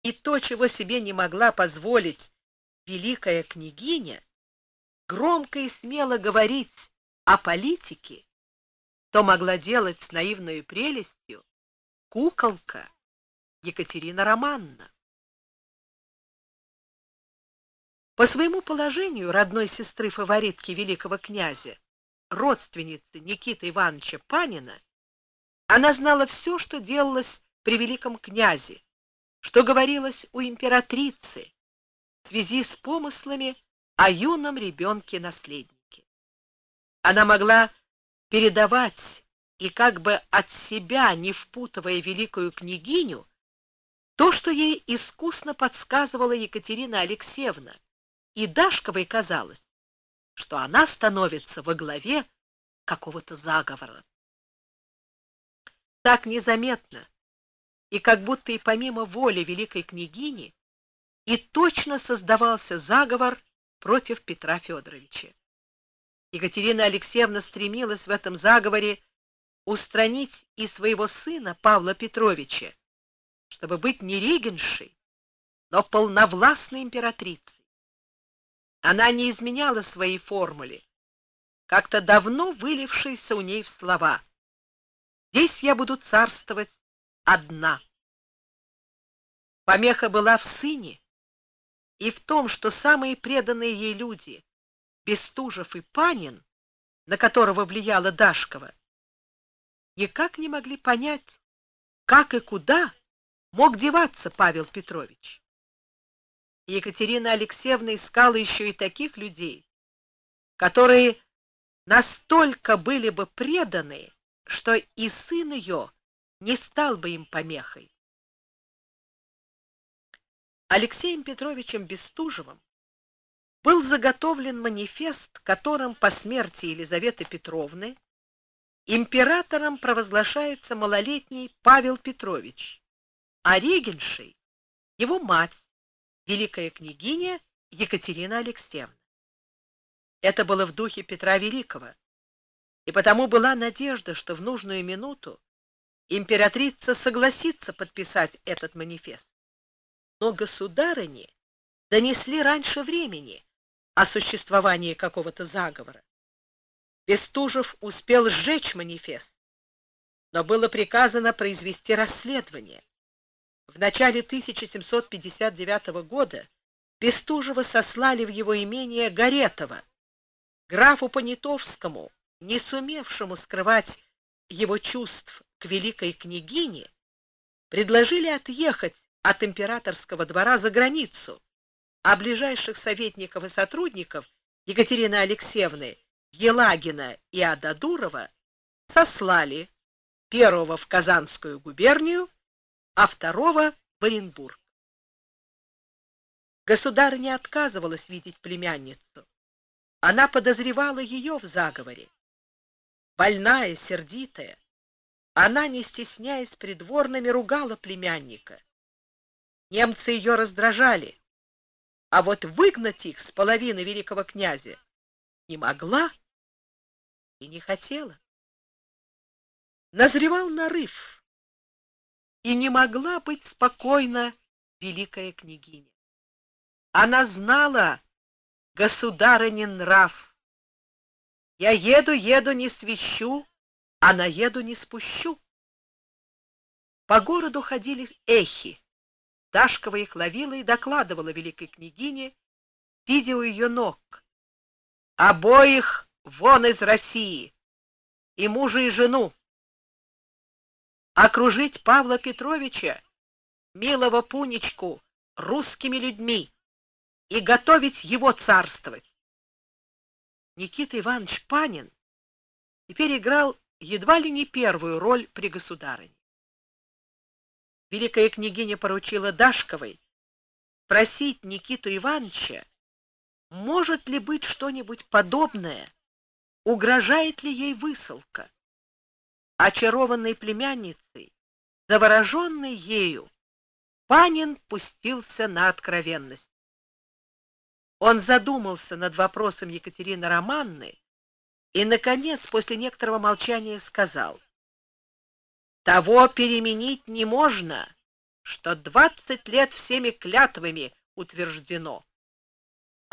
и то, чего себе не могла позволить великая княгиня, громко и смело говорить о политике, то могла делать с наивной прелестью куколка Екатерина Романовна. По своему положению родной сестры фаворитки великого князя, родственницы Никиты Ивановича Панина, она знала все, что делалось при великом князе, что говорилось у императрицы в связи с помыслами о юном ребенке-наследнике. Она могла передавать и как бы от себя, не впутывая великую княгиню, то, что ей искусно подсказывала Екатерина Алексеевна, и Дашковой казалось, что она становится во главе какого-то заговора. Так незаметно и как будто и помимо воли великой княгини и точно создавался заговор против Петра Федоровича. Екатерина Алексеевна стремилась в этом заговоре устранить и своего сына Павла Петровича, чтобы быть не регеншей, но полновластной императрицей. Она не изменяла своей формуле, как-то давно вылившейся у ней в слова: «Здесь я буду царствовать одна». Помеха была в сыне и в том, что самые преданные ей люди, Бестужев и Панин, на которого влияла Дашкова, никак не могли понять, как и куда мог деваться Павел Петрович. Екатерина Алексеевна искала еще и таких людей, которые настолько были бы преданы, что и сын ее не стал бы им помехой. Алексеем Петровичем Бестужевым был заготовлен манифест, которым по смерти Елизаветы Петровны императором провозглашается малолетний Павел Петрович, а регеншей его мать, великая княгиня Екатерина Алексеевна. Это было в духе Петра Великого, и потому была надежда, что в нужную минуту императрица согласится подписать этот манифест. Но государыне донесли раньше времени о существовании какого-то заговора. Бестужев успел сжечь манифест, но было приказано произвести расследование. В начале 1759 года Бестужева сослали в его имение Горетово. Графу Понятовскому, не сумевшему скрывать его чувств к великой княгине, предложили отъехать от императорского двора за границу, а ближайших советников и сотрудников Екатерины Алексеевны Елагина и Ададурова сослали, первого в Казанскую губернию, а второго в Оренбург. Государыня отказывалась видеть племянницу. Она подозревала ее в заговоре. Больная, сердитая, она, не стесняясь придворными, ругала племянника. Немцы ее раздражали, а вот выгнать их с половины великого князя не могла и не хотела. Назревал нарыв, и не могла быть спокойна великая княгиня. Она знала государынин нрав. Я еду, не свищу, а наеду не спущу. По городу ходили эхи. Дашкова их ловила и докладывала великой княгине, сидя у ее ног: обоих вон из России, и мужа, и жену. Окружить Павла Петровича, милого Пунечку, русскими людьми и готовить его царствовать. Никита Иванович Панин теперь играл едва ли не первую роль при государыне. Великая княгиня поручила Дашковой просить Никиту Ивановича, может ли быть что-нибудь подобное, угрожает ли ей высылка. Очарованный племянницей, завороженный ею, Панин пустился на откровенность. Он задумался над вопросом Екатерины Романовны и, наконец, после некоторого молчания сказал: «Того переменить не можно, что 20 лет всеми клятвами утверждено.